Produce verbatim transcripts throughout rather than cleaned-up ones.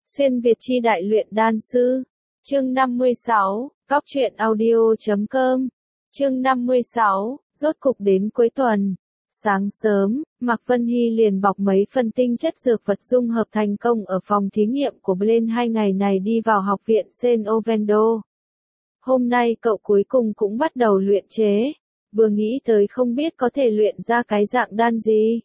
Xuyên Việt chi đại luyện đan sư. Chương năm mươi sáu, Cóc truyện audio chấm com. Chương năm mươi sáu, rốt cục đến cuối tuần. Sáng sớm, Mạc Vân Hy liền bọc mấy phân tinh chất dược vật dung hợp thành công ở phòng thí nghiệm của Blaine hai ngày này đi vào học viện Saint Ovendo. Hôm nay cậu cuối cùng cũng bắt đầu luyện chế. Vừa nghĩ tới không biết có thể luyện ra cái dạng đan gì.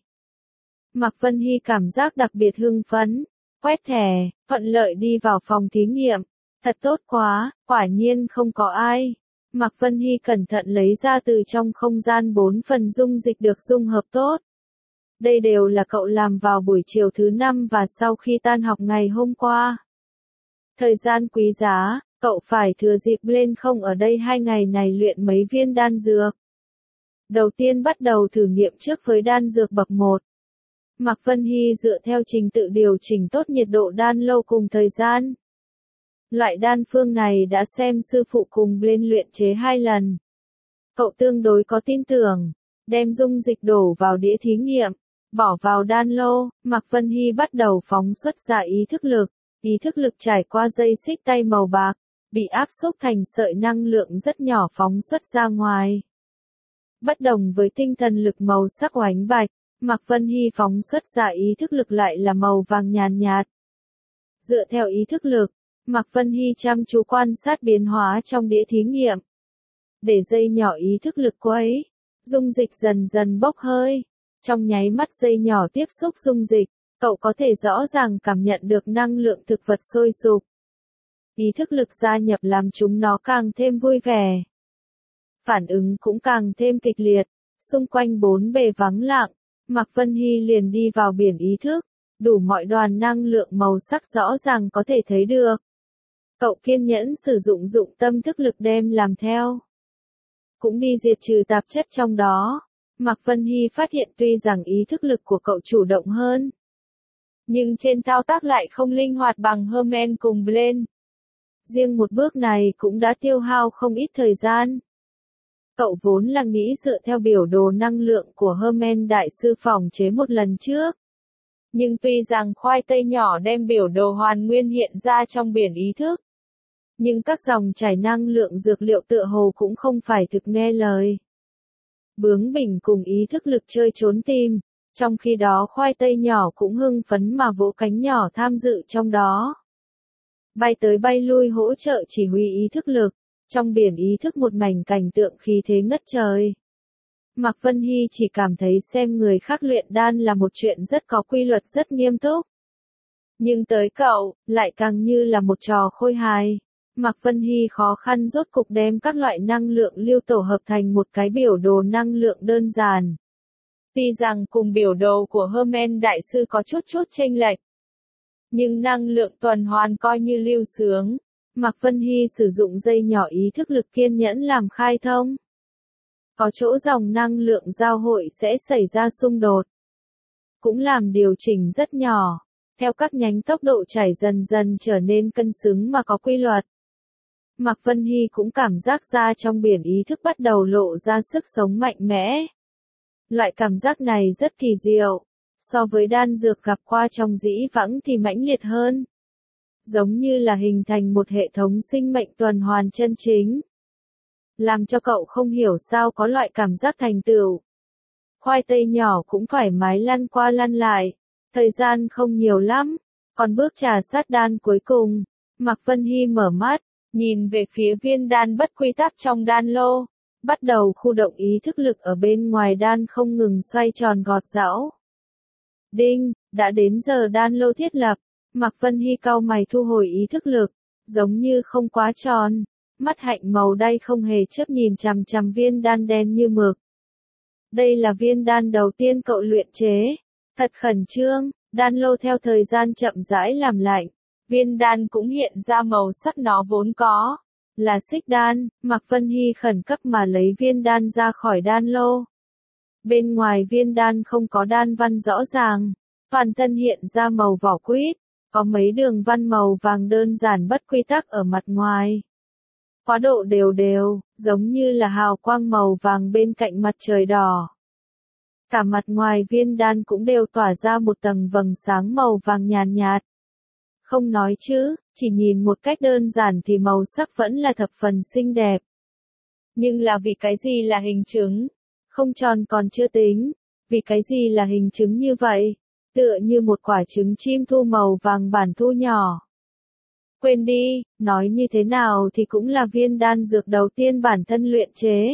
Mạc Vân Hy cảm giác đặc biệt hưng phấn. Quét thẻ, thuận lợi đi vào phòng thí nghiệm. Thật tốt quá, quả nhiên không có ai. Mạc Vân Hy cẩn thận lấy ra từ trong không gian bốn phần dung dịch được dung hợp tốt. Đây đều là cậu làm vào buổi chiều thứ năm và sau khi tan học ngày hôm qua. Thời gian quý giá, cậu phải thừa dịp Blaine không ở đây hai ngày này luyện mấy viên đan dược. Đầu tiên bắt đầu thử nghiệm trước với đan dược bậc một. Mạc Vân Hy dựa theo trình tự điều chỉnh tốt nhiệt độ đan lâu cùng thời gian. Loại đan phương này đã xem sư phụ cùng Blaine luyện chế hai lần. Cậu tương đối có tin tưởng, đem dung dịch đổ vào đĩa thí nghiệm, bỏ vào đan lô, Mạc Vân Hy bắt đầu phóng xuất ra ý thức lực. Ý thức lực trải qua dây xích tay màu bạc, bị áp xúc thành sợi năng lượng rất nhỏ phóng xuất ra ngoài. Bất đồng với tinh thần lực màu sắc oánh bạch, Mạc Vân Hy phóng xuất ra ý thức lực lại là màu vàng nhàn nhạt. Dựa theo ý thức lực, Mạc Vân Hy chăm chú quan sát biến hóa trong đĩa thí nghiệm. Để dây nhỏ ý thức lực quấy, dung dịch dần dần bốc hơi. Trong nháy mắt dây nhỏ tiếp xúc dung dịch, cậu có thể rõ ràng cảm nhận được năng lượng thực vật sôi sục. Ý thức lực gia nhập làm chúng nó càng thêm vui vẻ. Phản ứng cũng càng thêm kịch liệt, xung quanh bốn bề vắng lặng. Mạc Vân Hy liền đi vào biển ý thức, đủ mọi đoàn năng lượng màu sắc rõ ràng có thể thấy được. Cậu kiên nhẫn sử dụng dụng tâm thức lực đem làm theo. Cũng đi diệt trừ tạp chất trong đó. Mạc Vân Hy phát hiện tuy rằng ý thức lực của cậu chủ động hơn, nhưng trên thao tác lại không linh hoạt bằng Herman cùng Blaine. Riêng một bước này cũng đã tiêu hao không ít thời gian. Cậu vốn là nghĩ dựa theo biểu đồ năng lượng của Herman đại sư phỏng chế một lần trước. Nhưng tuy rằng khoai tây nhỏ đem biểu đồ hoàn nguyên hiện ra trong biển ý thức, nhưng các dòng chảy năng lượng dược liệu tựa hồ cũng không phải thực nghe lời. Bướng bỉnh cùng ý thức lực chơi trốn tìm, trong khi đó khoai tây nhỏ cũng hưng phấn mà vỗ cánh nhỏ tham dự trong đó. Bay tới bay lui hỗ trợ chỉ huy ý thức lực. Trong biển ý thức một mảnh cảnh tượng khí thế ngất trời. Mạc Vân Hy chỉ cảm thấy xem người khác luyện đan là một chuyện rất có quy luật rất nghiêm túc. Nhưng tới cậu, lại càng như là một trò khôi hài. Mạc Vân Hy khó khăn rốt cục đem các loại năng lượng lưu tổ hợp thành một cái biểu đồ năng lượng đơn giản. Tuy rằng cùng biểu đồ của Herman đại sư có chút chút chênh lệch, nhưng năng lượng tuần hoàn coi như lưu sướng. Mạc Vân Hy sử dụng dây nhỏ ý thức lực kiên nhẫn làm khai thông. Có chỗ dòng năng lượng giao hội sẽ xảy ra xung đột. Cũng làm điều chỉnh rất nhỏ, theo các nhánh tốc độ chảy dần dần trở nên cân xứng mà có quy luật. Mạc Vân Hy cũng cảm giác ra trong biển ý thức bắt đầu lộ ra sức sống mạnh mẽ. Loại cảm giác này rất kỳ diệu, so với đan dược gặp qua trong dĩ vãng thì mãnh liệt hơn. Giống như là hình thành một hệ thống sinh mệnh tuần hoàn chân chính. Làm cho cậu không hiểu sao có loại cảm giác thành tựu. Khoai tây nhỏ cũng thoải mái lăn qua lăn lại. Thời gian không nhiều lắm. Còn bước trà sát đan cuối cùng. Mạc Vân Hy mở mắt, nhìn về phía viên đan bất quy tắc trong đan lô. Bắt đầu khu động ý thức lực ở bên ngoài đan không ngừng xoay tròn gọt giãu. Đinh, đã đến giờ đan lô thiết lập. Mạc Vân Hy cau mày thu hồi ý thức lực, giống như không quá tròn, mắt hạnh màu đay không hề chớp nhìn chằm chằm viên đan đen như mực. Đây là viên đan đầu tiên cậu luyện chế, thật khẩn trương, đan lô theo thời gian chậm rãi làm lạnh, viên đan cũng hiện ra màu sắc nó vốn có, là xích đan. Mạc Vân Hy khẩn cấp mà lấy viên đan ra khỏi đan lô. Bên ngoài viên đan không có đan văn rõ ràng, toàn thân hiện ra màu vỏ quýt. Có mấy đường văn màu vàng đơn giản bất quy tắc ở mặt ngoài. Quá độ đều đều, giống như là hào quang màu vàng bên cạnh mặt trời đỏ. Cả mặt ngoài viên đan cũng đều tỏa ra một tầng vầng sáng màu vàng nhàn nhạt. Không nói chứ, chỉ nhìn một cách đơn giản thì màu sắc vẫn là thập phần xinh đẹp. Nhưng là vì cái gì là hình trứng? Không tròn còn chưa tính. Vì cái gì là hình trứng như vậy? Tựa như một quả trứng chim thu màu vàng bản thu nhỏ. Quên đi, nói như thế nào thì cũng là viên đan dược đầu tiên bản thân luyện chế.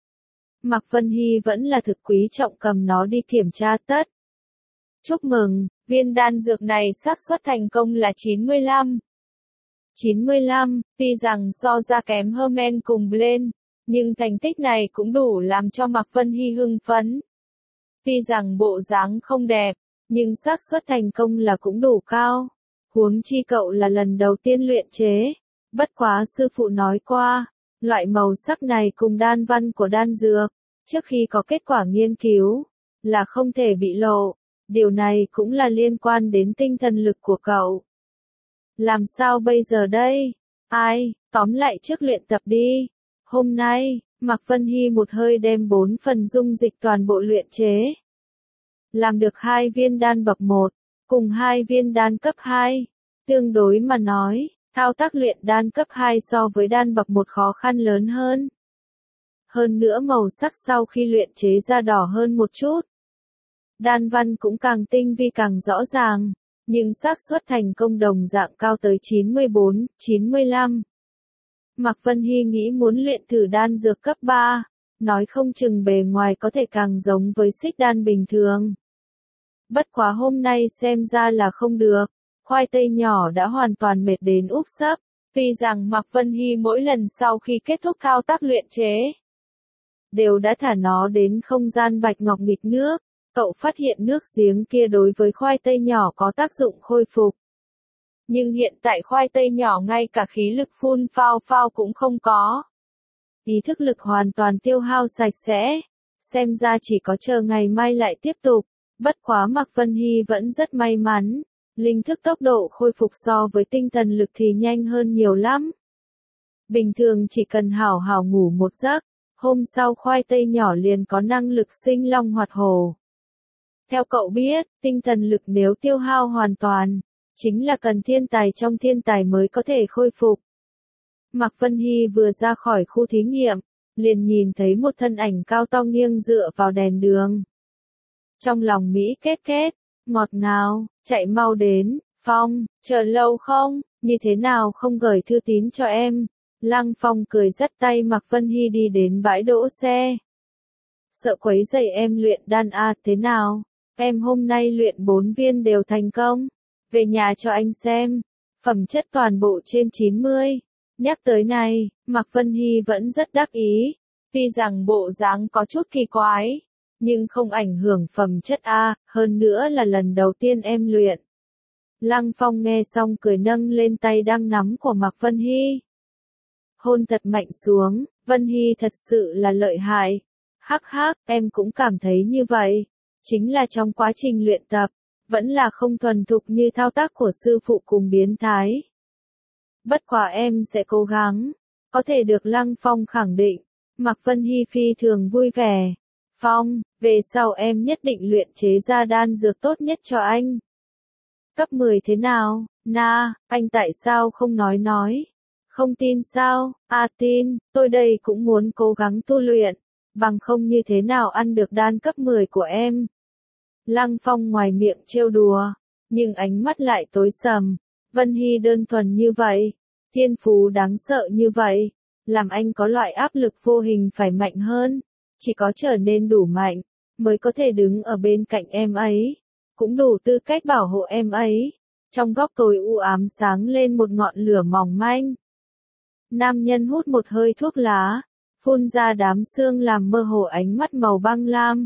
Mạc Vân Hy vẫn là thực quý trọng cầm nó đi kiểm tra tất. Chúc mừng, viên đan dược này xác suất thành công là chín mươi lăm. chín mươi lăm, tuy rằng so ra kém Hermen cùng Blend, nhưng thành tích này cũng đủ làm cho Mạc Vân Hy hưng phấn. Tuy rằng bộ dáng không đẹp, nhưng xác suất thành công là cũng đủ cao. Huống chi cậu là lần đầu tiên luyện chế. Bất quá sư phụ nói qua, loại màu sắc này cùng đan văn của đan dược, trước khi có kết quả nghiên cứu, là không thể bị lộ. Điều này cũng là liên quan đến tinh thần lực của cậu. Làm sao bây giờ đây? Ai, tóm lại trước luyện tập đi. Hôm nay, Mạc Vân Hy một hơi đem bốn phần dung dịch toàn bộ luyện chế. Làm được hai viên đan bậc một, cùng hai viên đan cấp hai. Tương đối mà nói, thao tác luyện đan cấp hai so với đan bậc một khó khăn lớn hơn. Hơn nữa màu sắc sau khi luyện chế ra đỏ hơn một chút. Đan văn cũng càng tinh vi càng rõ ràng, nhưng xác suất thành công đồng dạng cao tới chín mươi bốn, chín mươi lăm. Mạc Vân Hy nghĩ muốn luyện thử đan dược cấp ba, nói không chừng bề ngoài có thể càng giống với xích đan bình thường. Bất quá hôm nay xem ra là không được, khoai tây nhỏ đã hoàn toàn mệt đến úp sấp, tuy rằng Mạc Vân Hy mỗi lần sau khi kết thúc thao tác luyện chế, đều đã thả nó đến không gian bạch ngọc nghịch nước. Cậu phát hiện nước giếng kia đối với khoai tây nhỏ có tác dụng khôi phục. Nhưng hiện tại khoai tây nhỏ ngay cả khí lực phun phao phao cũng không có. Ý thức lực hoàn toàn tiêu hao sạch sẽ. Xem ra chỉ có chờ ngày mai lại tiếp tục. Bất quá Mạc Vân Hy vẫn rất may mắn. Linh thức tốc độ khôi phục so với tinh thần lực thì nhanh hơn nhiều lắm. Bình thường chỉ cần hảo hảo ngủ một giấc, hôm sau khoai tây nhỏ liền có năng lực sinh long hoạt hổ. Theo cậu biết, tinh thần lực nếu tiêu hao hoàn toàn, chính là cần thiên tài trong thiên tài mới có thể khôi phục. Mạc Vân Hy vừa ra khỏi khu thí nghiệm, liền nhìn thấy một thân ảnh cao to nghiêng dựa vào đèn đường. Trong lòng Mỹ kết kết, ngọt ngào, chạy mau đến, Phong, chờ lâu không, như thế nào không gửi thư tín cho em. Lăng Phong cười dắt tay Mạc Vân Hy đi đến bãi đỗ xe. Sợ quấy rầy em luyện đan à thế nào? Em hôm nay luyện bốn viên đều thành công. Về nhà cho anh xem. Phẩm chất toàn bộ trên chín mươi. Nhắc tới này, Mạc Vân Hy vẫn rất đắc ý. Tuy rằng bộ dáng có chút kỳ quái, nhưng không ảnh hưởng phẩm chất A, hơn nữa là lần đầu tiên em luyện. Lăng Phong nghe xong cười nâng lên tay đang nắm của Mạc Vân Hy. Hôn thật mạnh xuống, Vân Hy thật sự là lợi hại. Hắc hắc, em cũng cảm thấy như vậy. Chính là trong quá trình luyện tập, vẫn là không thuần thục như thao tác của sư phụ cùng biến thái. Bất quá em sẽ cố gắng, có thể được Lăng Phong khẳng định. Mạc Vân Hy phi thường vui vẻ. Phong, về sau em nhất định luyện chế ra đan dược tốt nhất cho anh. Cấp mười thế nào, na, anh tại sao không nói nói? Không tin sao? À tin, tôi đây cũng muốn cố gắng tu luyện, bằng không như thế nào ăn được đan cấp mười của em. Lăng Phong ngoài miệng trêu đùa, nhưng ánh mắt lại tối sầm. Vân Hy đơn thuần như vậy, thiên phú đáng sợ như vậy, làm anh có loại áp lực vô hình phải mạnh hơn. Chỉ có trở nên đủ mạnh, mới có thể đứng ở bên cạnh em ấy, cũng đủ tư cách bảo hộ em ấy. Trong góc tối u ám sáng lên một ngọn lửa mỏng manh. Nam nhân hút một hơi thuốc lá, phun ra đám sương làm mơ hồ ánh mắt màu băng lam.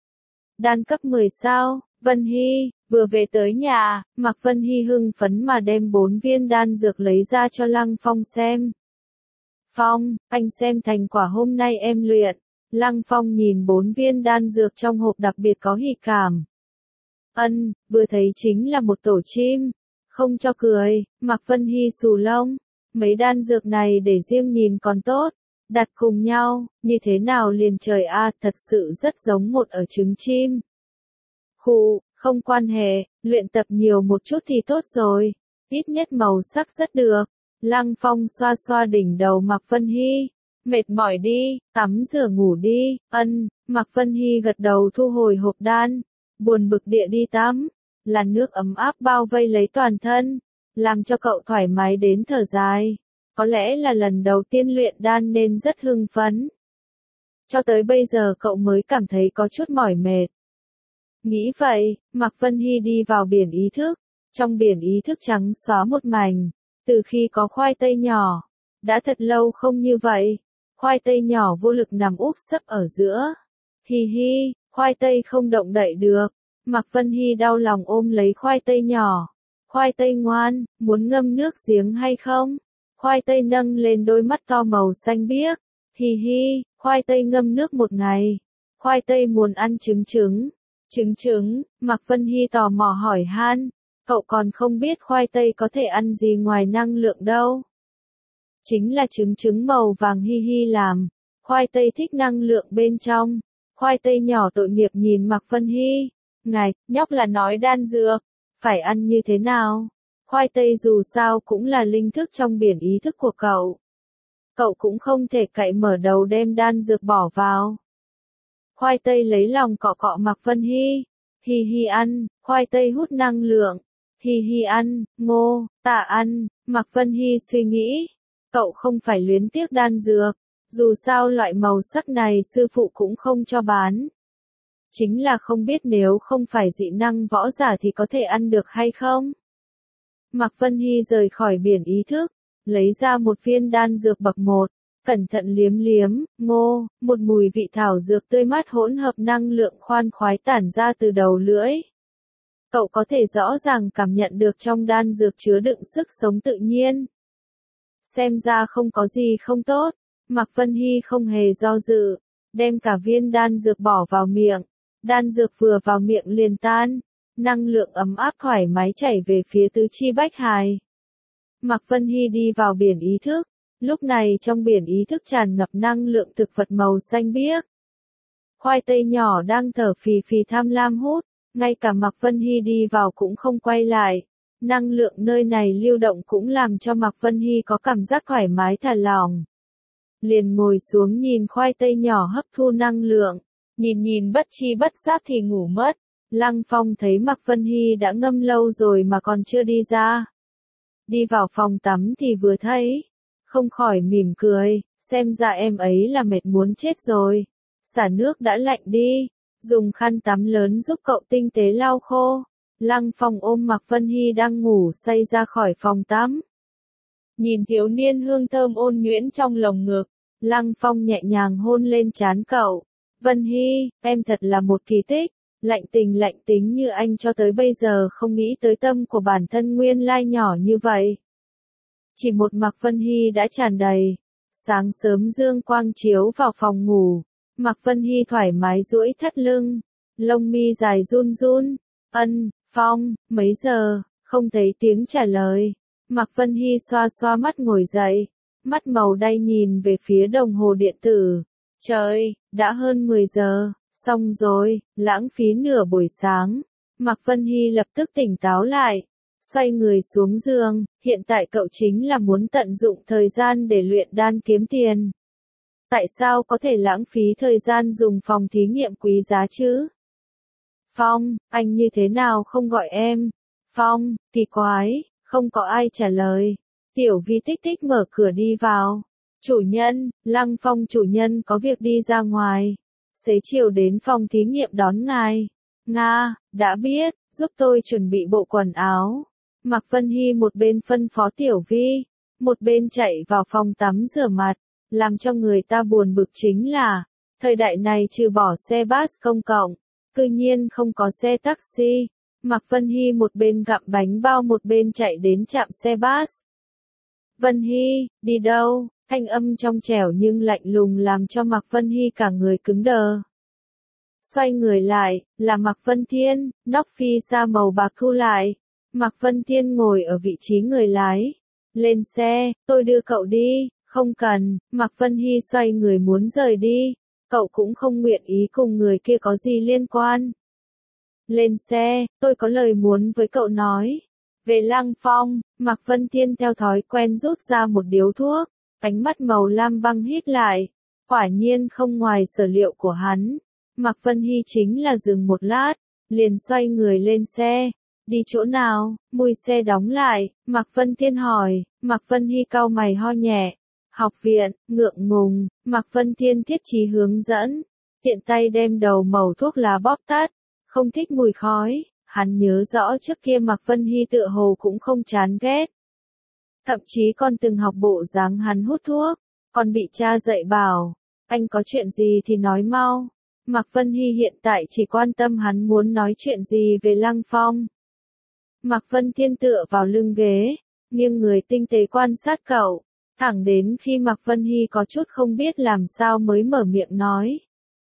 Đan cấp mười sao, Vân Hy, vừa về tới nhà, Mạc Vân Hy hưng phấn mà đem bốn viên đan dược lấy ra cho Lăng Phong xem. Phong, anh xem thành quả hôm nay em luyện. Lăng Phong nhìn bốn viên đan dược trong hộp đặc biệt có hỉ cảm. Ân, vừa thấy chính là một tổ chim. Không cho cười, Mạc Vân Hy xù lông. Mấy đan dược này để riêng nhìn còn tốt. Đặt cùng nhau, như thế nào liền trời a, thật sự rất giống một ở trứng chim. Khụ, không quan hệ, luyện tập nhiều một chút thì tốt rồi. ít nhất màu sắc rất được. Lăng Phong xoa xoa đỉnh đầu Mạc Vân Hy. Mệt mỏi đi, tắm rửa ngủ đi, ân, Mạc Vân Hy gật đầu thu hồi hộp đan, buồn bực địa đi tắm, làn nước ấm áp bao vây lấy toàn thân, làm cho cậu thoải mái đến thở dài, có lẽ là lần đầu tiên luyện đan nên rất hưng phấn. Cho tới bây giờ cậu mới cảm thấy có chút mỏi mệt. Nghĩ vậy, Mạc Vân Hy đi vào biển ý thức, trong biển ý thức trắng xóa một mảnh, từ khi có khoai tây nhỏ, đã thật lâu không như vậy. Khoai tây nhỏ vô lực nằm úp sấp ở giữa. Hi hi, khoai tây không động đậy được. Mạc Vân Hy đau lòng ôm lấy khoai tây nhỏ. Khoai tây ngoan, muốn ngâm nước giếng hay không? Khoai tây nâng lên đôi mắt to màu xanh biếc. Hi hi, khoai tây ngâm nước một ngày. Khoai tây muốn ăn trứng trứng. Trứng trứng, Mạc Vân Hy tò mò hỏi han. Cậu còn không biết khoai tây có thể ăn gì ngoài năng lượng đâu. Chính là trứng trứng màu vàng hi hi làm. Khoai tây thích năng lượng bên trong. Khoai tây nhỏ tội nghiệp nhìn Mạc Vân Hy. Ngài, nhóc là nói đan dược. Phải ăn như thế nào? Khoai tây dù sao cũng là linh thức trong biển ý thức của cậu. Cậu cũng không thể cậy mở đầu đem đan dược bỏ vào. Khoai tây lấy lòng cọ cọ Mạc Vân Hy. Hi hi ăn, khoai tây hút năng lượng. Hi hi ăn, ngô, tạ ăn, Mạc Vân Hy suy nghĩ. Cậu không phải luyến tiếc đan dược, dù sao loại màu sắc này sư phụ cũng không cho bán. Chính là không biết nếu không phải dị năng võ giả thì có thể ăn được hay không. Mạc Vân Hy rời khỏi biển ý thức, lấy ra một viên đan dược bậc một, cẩn thận liếm liếm, ngô, một mùi vị thảo dược tươi mát hỗn hợp năng lượng khoan khoái tản ra từ đầu lưỡi. Cậu có thể rõ ràng cảm nhận được trong đan dược chứa đựng sức sống tự nhiên. Xem ra không có gì không tốt, Mạc Vân Hy không hề do dự, đem cả viên đan dược bỏ vào miệng, đan dược vừa vào miệng liền tan, năng lượng ấm áp thoải mái chảy về phía tứ chi bách hài. Mạc Vân Hy đi vào biển ý thức, lúc này trong biển ý thức tràn ngập năng lượng thực vật màu xanh biếc. Khoai tây nhỏ đang thở phì phì tham lam hút, ngay cả Mạc Vân Hy đi vào cũng không quay lại. Năng lượng nơi này lưu động cũng làm cho Mạc Vân Hy có cảm giác thoải mái thả lỏng. Liền ngồi xuống nhìn khoai tây nhỏ hấp thu năng lượng, nhìn nhìn bất chi bất giác thì ngủ mất. Lăng Phong thấy Mạc Vân Hy đã ngâm lâu rồi mà còn chưa đi ra. Đi vào phòng tắm thì vừa thấy, không khỏi mỉm cười, xem ra em ấy là mệt muốn chết rồi. Xả nước đã lạnh đi, dùng khăn tắm lớn giúp cậu tinh tế lau khô. Lăng Phong ôm Mạc Vân Hy đang ngủ say ra khỏi phòng tắm. Nhìn thiếu niên hương thơm ôn nhuyễn trong lồng ngực, Lăng Phong nhẹ nhàng hôn lên trán cậu. Vân Hy, em thật là một kỳ tích, lạnh tình lạnh tính như anh cho tới bây giờ không nghĩ tới tâm của bản thân nguyên lai nhỏ như vậy. Chỉ một Mạc Vân Hy đã tràn đầy. Sáng sớm dương quang chiếu vào phòng ngủ, Mạc Vân Hy thoải mái duỗi thắt lưng, lông mi dài run run. Ân, Phong, mấy giờ, không thấy tiếng trả lời. Mạc Vân Hy xoa xoa mắt ngồi dậy, mắt màu đay nhìn về phía đồng hồ điện tử. Trời, đã hơn mười giờ, xong rồi, lãng phí nửa buổi sáng. Mạc Vân Hy lập tức tỉnh táo lại, xoay người xuống giường, hiện tại cậu chính là muốn tận dụng thời gian để luyện đan kiếm tiền. Tại sao có thể lãng phí thời gian dùng phòng thí nghiệm quý giá chứ? Phong, anh như thế nào không gọi em? Phong, kỳ quái, không có ai trả lời. Tiểu Vi tích tích mở cửa đi vào. Chủ nhân, Lăng Phong chủ nhân có việc đi ra ngoài. Xế chiều đến phòng thí nghiệm đón ngài. Nga, đã biết, giúp tôi chuẩn bị bộ quần áo. Mạc Vân Hy một bên phân phó Tiểu Vi, một bên chạy vào phòng tắm rửa mặt. Làm cho người ta buồn bực chính là, thời đại này trừ bỏ xe bus công cộng, cư nhiên không có xe taxi. Mạc Vân Hy một bên gặm bánh bao một bên chạy đến trạm xe bus. Vân Hy, đi đâu? Thanh âm trong trẻo nhưng lạnh lùng làm cho Mạc Vân Hy cả người cứng đờ. Xoay người lại, là Mạc Vân Thiên, nóc phi sa màu bạc thu lại. Mạc Vân Thiên ngồi ở vị trí người lái. Lên xe, tôi đưa cậu đi. Không cần, Mạc Vân Hy xoay người muốn rời đi. Cậu cũng không nguyện ý cùng người kia có gì liên quan. Lên xe, tôi có lời muốn với cậu nói. Về Lăng Phong, Mạc Vân Thiên theo thói quen rút ra một điếu thuốc, ánh mắt màu lam băng hít lại. Quả nhiên không ngoài sở liệu của hắn. Mạc Vân Hy chính là dừng một lát, liền xoay người lên xe. Đi chỗ nào? Mùi xe đóng lại, Mạc Vân Thiên hỏi. Mạc Vân Hy cau mày ho nhẹ. Học viện, ngượng ngùng, Mạc Vân Thiên thiết chí hướng dẫn. Tiện tay đem đầu mẩu thuốc lá bóp tắt. Không thích mùi khói, hắn nhớ rõ trước kia Mạc Vân Hy tựa hồ cũng không chán ghét. Thậm chí còn từng học bộ dáng hắn hút thuốc, còn bị cha dạy bảo. Anh có chuyện gì thì nói mau. Mạc Vân Hy hiện tại chỉ quan tâm hắn muốn nói chuyện gì về Lăng Phong. Mạc Vân Thiên tựa vào lưng ghế, nghiêng người tinh tế quan sát cậu, thẳng đến khi Mạc Vân Hy có chút không biết làm sao mới mở miệng nói.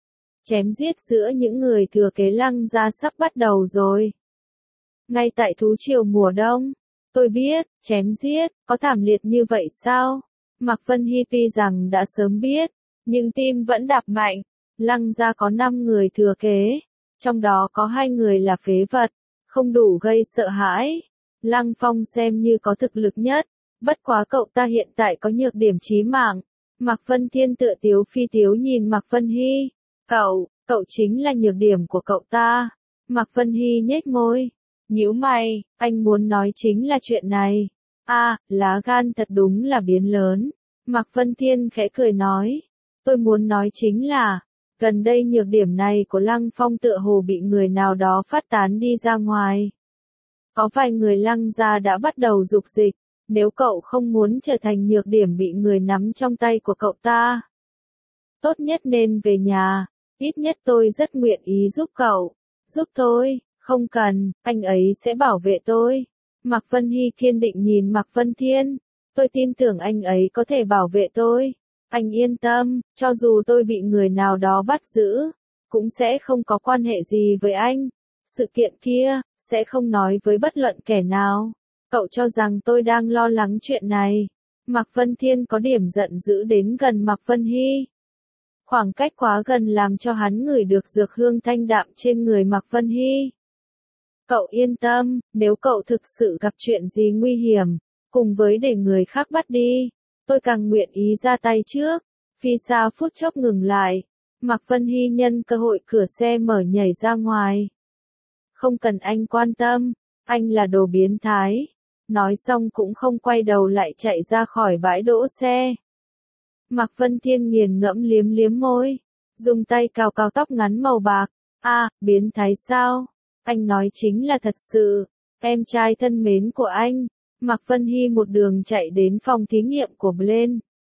Chém giết giữa những người thừa kế Lăng gia sắp bắt đầu rồi. Ngay tại thú triều mùa đông, tôi biết, chém giết, có thảm liệt như vậy sao? Mạc Vân Hy tuy rằng đã sớm biết, nhưng tim vẫn đập mạnh. Lăng gia có năm người thừa kế, trong đó có hai người là phế vật, không đủ gây sợ hãi. Lăng Phong xem như có thực lực nhất, bất quá cậu ta hiện tại có nhược điểm chí mạng. Mạc Vân Thiên tựa tiếu phi tiếu nhìn Mạc Vân Hy. Cậu, cậu chính là nhược điểm của cậu ta. Mạc Vân Hy nhếch môi, nhíu mày, anh muốn nói chính là chuyện này. A, à, lá gan thật đúng là biến lớn. Mạc Vân Thiên khẽ cười nói, tôi muốn nói chính là, gần đây nhược điểm này của Lăng Phong tựa hồ bị người nào đó phát tán đi ra ngoài. Có vài người Lăng gia đã bắt đầu dục dịch, nếu cậu không muốn trở thành nhược điểm bị người nắm trong tay của cậu ta, tốt nhất nên về nhà, ít nhất tôi rất nguyện ý giúp cậu. Giúp tôi, không cần, anh ấy sẽ bảo vệ tôi. Mạc Vân Hy kiên định nhìn Mạc Vân Thiên, tôi tin tưởng anh ấy có thể bảo vệ tôi. Anh yên tâm, cho dù tôi bị người nào đó bắt giữ, cũng sẽ không có quan hệ gì với anh. Sự kiện kia, sẽ không nói với bất luận kẻ nào. Cậu cho rằng tôi đang lo lắng chuyện này. Mạc Vân Thiên có điểm giận dữ đến gần Mạc Vân Hy. Khoảng cách quá gần làm cho hắn ngửi được dược hương thanh đạm trên người Mạc Vân Hy. Cậu yên tâm, nếu cậu thực sự gặp chuyện gì nguy hiểm, cùng với để người khác bắt đi, tôi càng nguyện ý ra tay trước. Phi xa phút chốc ngừng lại, Mạc Vân Hy nhân cơ hội cửa xe mở nhảy ra ngoài. Không cần anh quan tâm, anh là đồ biến thái. Nói xong cũng không quay đầu lại chạy ra khỏi bãi đỗ xe. Mạc Vân Thiên nghiền ngẫm liếm liếm môi, dùng tay cào cào tóc ngắn màu bạc. A, à, biến thái sao? Anh nói chính là thật sự. Em trai thân mến của anh. Mạc Vân Hy một đường chạy đến phòng thí nghiệm của Blaine.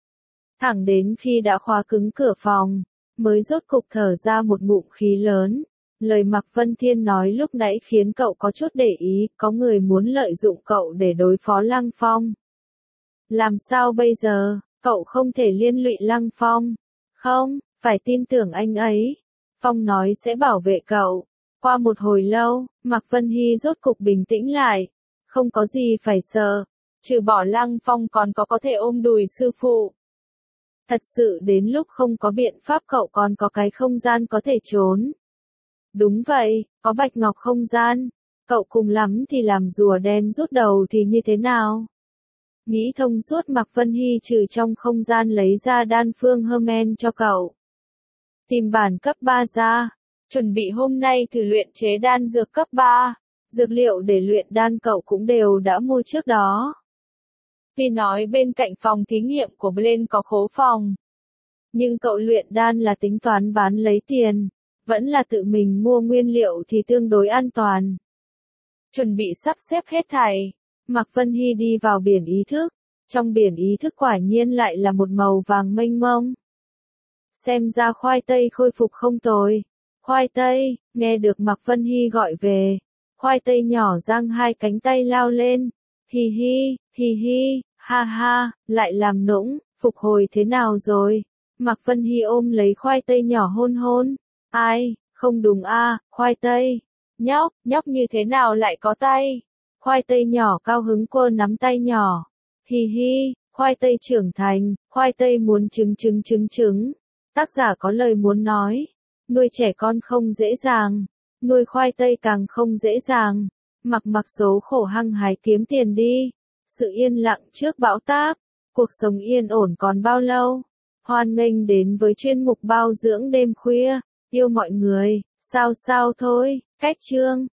Thẳng đến khi đã khóa cứng cửa phòng, mới rốt cục thở ra một ngụm khí lớn. Lời Mạc Vân Thiên nói lúc nãy khiến cậu có chút để ý, có người muốn lợi dụng cậu để đối phó Lăng Phong. Làm sao bây giờ, cậu không thể liên lụy Lăng Phong. Không, phải tin tưởng anh ấy. Phong nói sẽ bảo vệ cậu. Qua một hồi lâu, Mạc Vân Hy rốt cục bình tĩnh lại. Không có gì phải sợ, trừ bỏ Lăng Phong còn có có thể ôm đùi sư phụ. Thật sự đến lúc không có biện pháp cậu còn có cái không gian có thể trốn. Đúng vậy, có bạch ngọc không gian. Cậu cùng lắm thì làm rùa đen rút đầu thì như thế nào? Nghĩ thông suốt Mạc Vân Hy trừ trong không gian lấy ra đan phương Hermen cho cậu. Tìm bản cấp ba ra. Chuẩn bị hôm nay thử luyện chế đan dược cấp ba. Dược liệu để luyện đan cậu cũng đều đã mua trước đó. Tuy nói bên cạnh phòng thí nghiệm của Blaine có khố phòng. Nhưng cậu luyện đan là tính toán bán lấy tiền. Vẫn là tự mình mua nguyên liệu thì tương đối an toàn. Chuẩn bị sắp xếp hết thảy. Mạc Vân Hy đi vào biển ý thức. Trong biển ý thức quả nhiên lại là một màu vàng mênh mông. Xem ra khoai tây khôi phục không tồi. Khoai tây, nghe được Mạc Vân Hy gọi về. Khoai tây nhỏ giang hai cánh tay lao lên. Hi hi, hi hi, ha ha, lại làm nũng, phục hồi thế nào rồi? Mạc Vân Hy ôm lấy khoai tây nhỏ hôn hôn. Ai, không đúng a, à, khoai tây. Nhóc, nhóc như thế nào lại có tay? Khoai tây nhỏ cao hứng cô nắm tay nhỏ. Hi hi, khoai tây trưởng thành, khoai tây muốn trứng trứng trứng trứng. Tác giả có lời muốn nói. Nuôi trẻ con không dễ dàng. Nuôi khoai tây càng không dễ dàng. Mặc mặc số khổ hăng hái kiếm tiền đi. Sự yên lặng trước bão táp. Cuộc sống yên ổn còn bao lâu? Hoan nghênh đến với chuyên mục bao dưỡng đêm khuya. Yêu mọi người, sao sao thôi, cách chương.